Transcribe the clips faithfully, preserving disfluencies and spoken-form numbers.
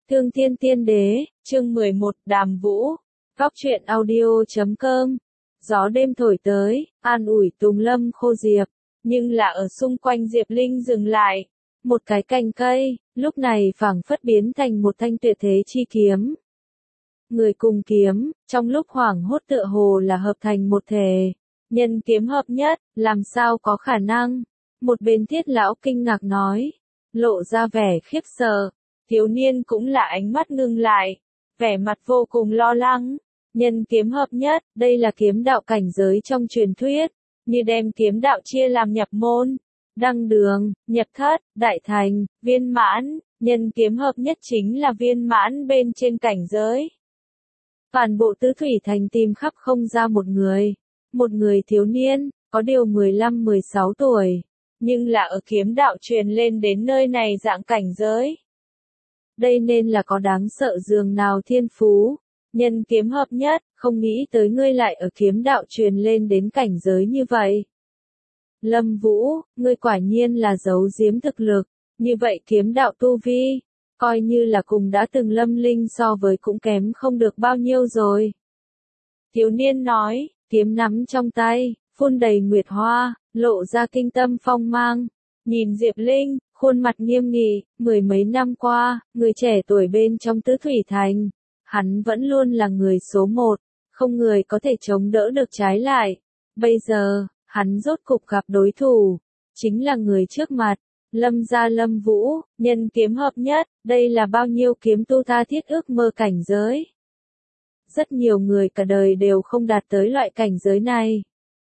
Thương Thiên Tiên Đế, chương mười một, Đàm Vũ. Góc truyện audio chấm com. Gió đêm thổi tới, an ủi Tùng Lâm Khô Diệp, nhưng là ở xung quanh Diệp Linh dừng lại. Một cái cành cây, lúc này phảng phất biến thành một thanh tuyệt thế chi kiếm. Người cùng kiếm, trong lúc hoảng hốt tựa hồ là hợp thành một thể. Nhân kiếm hợp nhất, làm sao có khả năng? Một bên Thiết lão kinh ngạc nói, lộ ra vẻ khiếp sợ. Thiếu niên cũng là ánh mắt ngưng lại, vẻ mặt vô cùng lo lắng. Nhân kiếm hợp nhất, đây là kiếm đạo cảnh giới trong truyền thuyết, như đem kiếm đạo chia làm nhập môn, đăng đường, nhập thất, đại thành, viên mãn. Nhân kiếm hợp nhất chính là viên mãn bên trên cảnh giới. Toàn bộ tứ thủy thành tìm khắp không ra một người, một người thiếu niên, có điều mười lăm mười sáu tuổi, nhưng là ở kiếm đạo truyền lên đến nơi này dạng cảnh giới. Đây nên là có đáng sợ dường nào thiên phú. Nhân kiếm hợp nhất, không nghĩ tới ngươi lại ở kiếm đạo truyền lên đến cảnh giới như vậy. Lâm Vũ, ngươi quả nhiên là giấu giếm thực lực, như vậy kiếm đạo tu vi, coi như là cùng đã từng Lâm Linh so với cũng kém không được bao nhiêu rồi. Thiếu niên nói, kiếm nắm trong tay, phun đầy nguyệt hoa, lộ ra kinh tâm phong mang. Nhìn Diệp Linh, khuôn mặt nghiêm nghị, mười mấy năm qua, người trẻ tuổi bên trong tứ thủy thành, hắn vẫn luôn là người số một, không người có thể chống đỡ được trái lại. Bây giờ, hắn rốt cục gặp đối thủ, chính là người trước mặt, Lâm gia Lâm Vũ, nhân kiếm hợp nhất, đây là bao nhiêu kiếm tu tha thiết ước mơ cảnh giới. Rất nhiều người cả đời đều không đạt tới loại cảnh giới này.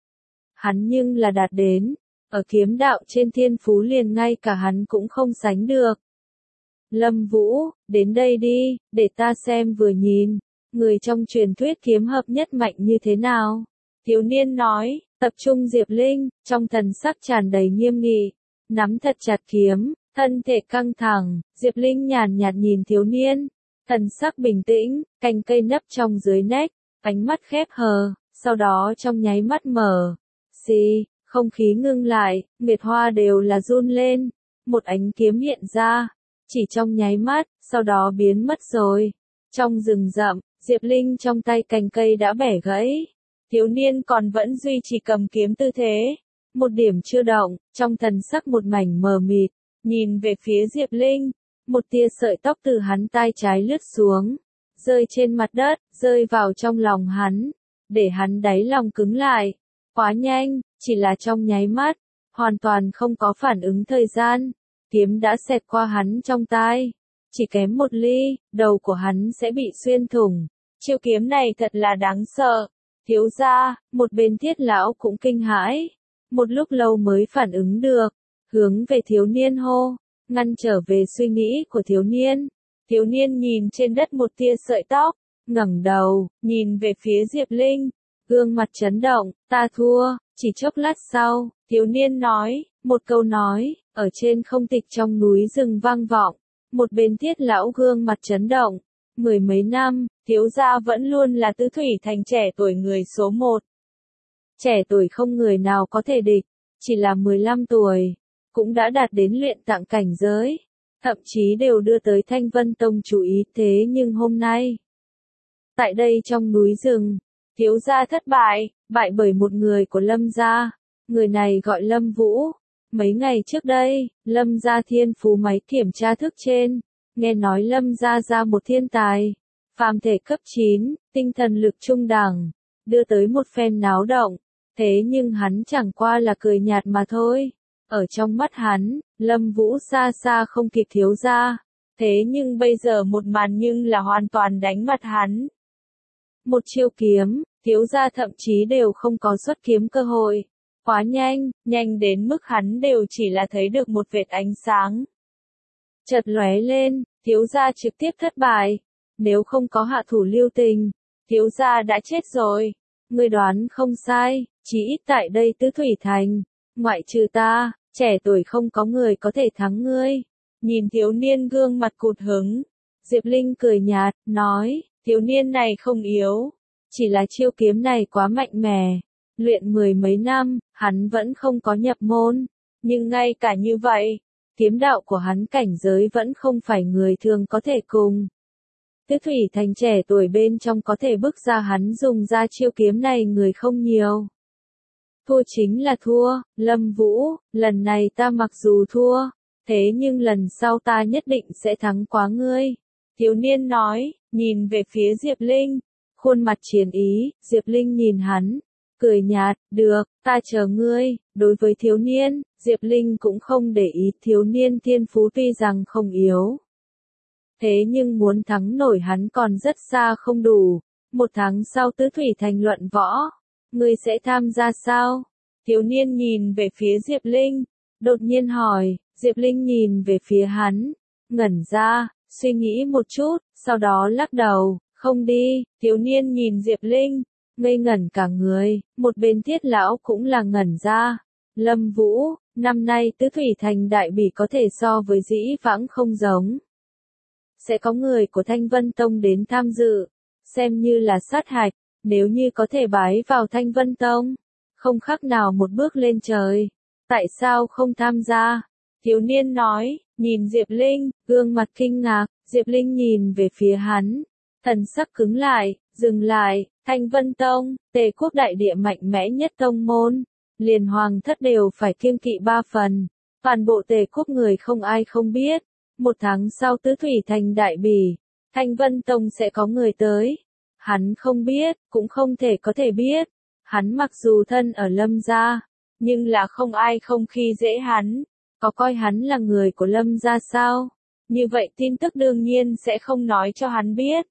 Hắn nhưng là đạt đến. Ở kiếm đạo trên thiên phú liền ngay cả hắn cũng không sánh được. Lâm Vũ, đến đây đi, để ta xem vừa nhìn, người trong truyền thuyết kiếm hợp nhất mạnh như thế nào. Thiếu niên nói, tập trung Diệp Linh, trong thần sắc tràn đầy nghiêm nghị, nắm thật chặt kiếm, thân thể căng thẳng. Diệp Linh nhàn nhạt nhìn thiếu niên, thần sắc bình tĩnh, cành cây nấp trong dưới nách, ánh mắt khép hờ, sau đó trong nháy mắt mở. Xì. Không khí ngưng lại, nguyệt hoa đều là run lên, một ánh kiếm hiện ra, chỉ trong nháy mắt, sau đó biến mất rồi. Trong rừng rậm, Diệp Linh trong tay cành cây đã bẻ gãy, thiếu niên còn vẫn duy trì cầm kiếm tư thế, một điểm chưa động, trong thần sắc một mảnh mờ mịt, nhìn về phía Diệp Linh, một tia sợi tóc từ hắn tai trái lướt xuống, rơi trên mặt đất, rơi vào trong lòng hắn, để hắn đáy lòng cứng lại, quá nhanh. Chỉ là trong nháy mắt, hoàn toàn không có phản ứng thời gian, kiếm đã xẹt qua hắn trong tai, chỉ kém một ly, đầu của hắn sẽ bị xuyên thủng. Chiêu kiếm này thật là đáng sợ. Thiếu gia, một bên Thiết lão cũng kinh hãi, một lúc lâu mới phản ứng được, hướng về thiếu niên hô, ngăn trở về suy nghĩ của thiếu niên. Thiếu niên nhìn trên đất một tia sợi tóc, ngẩng đầu, nhìn về phía Diệp Linh, gương mặt chấn động, ta thua. Chỉ chốc lát sau, thiếu niên nói, một câu nói, ở trên không tịch trong núi rừng vang vọng, một bên Thiết lão gương mặt chấn động, mười mấy năm, thiếu gia vẫn luôn là tứ thủy thành trẻ tuổi người số một. Trẻ tuổi không người nào có thể địch, chỉ là mười lăm tuổi, cũng đã đạt đến luyện tạng cảnh giới, thậm chí đều đưa tới Thanh Vân Tông chú ý. Thế nhưng hôm nay, tại đây trong núi rừng, thiếu gia thất bại, bại bởi một người của Lâm gia, người này gọi Lâm Vũ. Mấy ngày trước đây, Lâm gia thiên phú máy kiểm tra thức trên, nghe nói Lâm gia ra một thiên tài, phàm thể cấp chín, tinh thần lực trung đẳng, đưa tới một phen náo động, thế nhưng hắn chẳng qua là cười nhạt mà thôi. Ở trong mắt hắn, Lâm Vũ xa xa không kịp thiếu gia, thế nhưng bây giờ một màn nhưng là hoàn toàn đánh mặt hắn. Một chiêu kiếm, thiếu gia thậm chí đều không có xuất kiếm cơ hội. Quá nhanh, nhanh đến mức hắn đều chỉ là thấy được một vệt ánh sáng. Chợt lóe lên, thiếu gia trực tiếp thất bại. Nếu không có hạ thủ lưu tình, thiếu gia đã chết rồi. Ngươi đoán không sai, chỉ ít tại đây tứ thủy thành, ngoại trừ ta, trẻ tuổi không có người có thể thắng ngươi. Nhìn thiếu niên gương mặt cụt hứng, Diệp Linh cười nhạt, nói, thiếu niên này không yếu. Chỉ là chiêu kiếm này quá mạnh mẽ, luyện mười mấy năm, hắn vẫn không có nhập môn, nhưng ngay cả như vậy, kiếm đạo của hắn cảnh giới vẫn không phải người thường có thể cùng. Tứ Thủy Thành trẻ tuổi bên trong có thể bước ra hắn dùng ra chiêu kiếm này người không nhiều. Thua chính là thua, Lâm Vũ, lần này ta mặc dù thua, thế nhưng lần sau ta nhất định sẽ thắng quá ngươi. Thiếu niên nói, nhìn về phía Diệp Linh, khuôn mặt chiến ý, Diệp Linh nhìn hắn, cười nhạt, được, ta chờ ngươi. Đối với thiếu niên, Diệp Linh cũng không để ý, thiếu niên thiên phú tuy rằng không yếu. Thế nhưng muốn thắng nổi hắn còn rất xa không đủ. Một tháng sau Tứ Thủy Thành luận võ, ngươi sẽ tham gia sao? Thiếu niên nhìn về phía Diệp Linh, đột nhiên hỏi. Diệp Linh nhìn về phía hắn, ngẩn ra, suy nghĩ một chút, sau đó lắc đầu, không đi. Thiếu niên nhìn Diệp Linh, ngây ngẩn cả người, một bên Thiết lão cũng là ngẩn ra. Lâm Vũ, năm nay Tứ Thủy Thành đại bỉ có thể so với dĩ vãng không giống. Sẽ có người của Thanh Vân Tông đến tham dự, xem như là sát hạch, nếu như có thể bái vào Thanh Vân Tông, không khác nào một bước lên trời. Tại sao không tham gia? Thiếu niên nói, nhìn Diệp Linh, gương mặt kinh ngạc, Diệp Linh nhìn về phía hắn, thần sắc cứng lại, dừng lại. Thanh Vân Tông, Tề quốc đại địa mạnh mẽ nhất tông môn, liền hoàng thất đều phải kiêng kỵ ba phần, toàn bộ Tề quốc người không ai không biết. Một tháng sau Tứ Thủy Thành đại bỉ, Thanh Vân Tông sẽ có người tới. Hắn không biết, cũng không thể có thể biết. Hắn mặc dù thân ở Lâm gia, nhưng là không ai không khi dễ hắn. Có coi hắn là người của Lâm gia sao? Như vậy tin tức đương nhiên sẽ không nói cho hắn biết.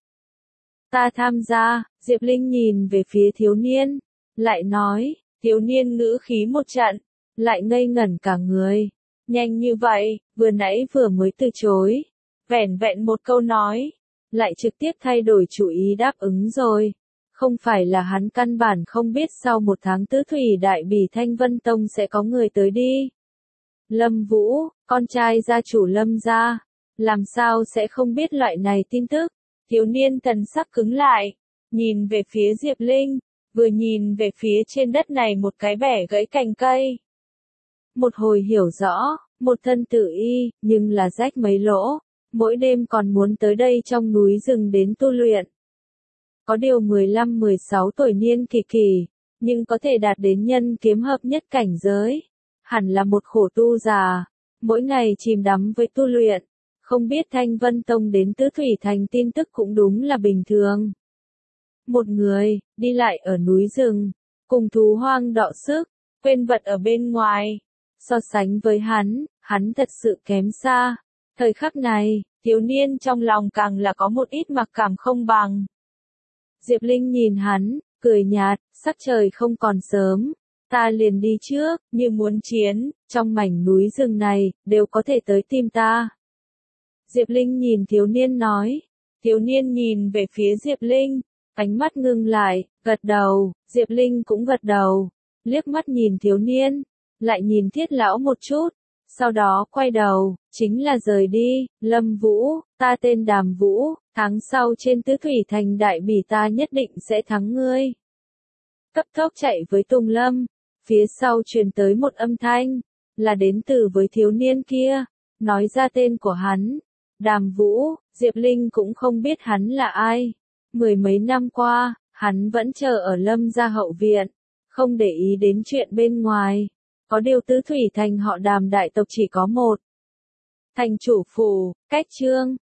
Ta tham gia. Diệp Linh nhìn về phía thiếu niên, lại nói. Thiếu niên ngữ khí một trận, lại ngây ngẩn cả người. Nhanh như vậy, vừa nãy vừa mới từ chối. Vẻn vẹn một câu nói, lại trực tiếp thay đổi chủ ý đáp ứng rồi. Không phải là hắn căn bản không biết sau một tháng Tứ Thủy đại bỉ Thanh Vân Tông sẽ có người tới đi. Lâm Vũ, con trai gia chủ Lâm gia, làm sao sẽ không biết loại này tin tức? Thiếu niên thần sắc cứng lại, nhìn về phía Diệp Linh, vừa nhìn về phía trên đất này một cái bẻ gãy cành cây. Một hồi hiểu rõ, một thân tự y, nhưng là rách mấy lỗ, mỗi đêm còn muốn tới đây trong núi rừng đến tu luyện. Có điều mười lăm mười sáu tuổi niên kỳ kỳ, nhưng có thể đạt đến nhân kiếm hợp nhất cảnh giới. Hẳn là một khổ tu già, mỗi ngày chìm đắm với tu luyện. Không biết Thanh Vân Tông đến Tứ Thủy Thành tin tức cũng đúng là bình thường. Một người, đi lại ở núi rừng, cùng thú hoang đọ sức, quên vật ở bên ngoài. So sánh với hắn, hắn thật sự kém xa. Thời khắc này, thiếu niên trong lòng càng là có một ít mặc cảm không bằng. Diệp Linh nhìn hắn, cười nhạt, sắc trời không còn sớm. Ta liền đi trước, như muốn chiến, trong mảnh núi rừng này, đều có thể tới tìm ta. Diệp Linh nhìn thiếu niên nói. Thiếu niên nhìn về phía Diệp Linh, ánh mắt ngưng lại, gật đầu. Diệp Linh cũng gật đầu, liếc mắt nhìn thiếu niên, lại nhìn Thiết lão một chút, sau đó quay đầu, chính là rời đi. Lâm Vũ, ta tên Đàm Vũ, tháng sau trên Tứ Thủy Thành đại bỉ ta nhất định sẽ thắng ngươi. Cấp tốc chạy với Tùng Lâm, phía sau truyền tới một âm thanh, là đến từ với thiếu niên kia, nói ra tên của hắn. Đàm Vũ. Diệp Linh cũng không biết hắn là ai. Mười mấy năm qua, hắn vẫn chờ ở Lâm gia hậu viện, không để ý đến chuyện bên ngoài. Có điều Tứ Thủy Thành họ Đàm đại tộc chỉ có một. Thành chủ phủ, cách trương,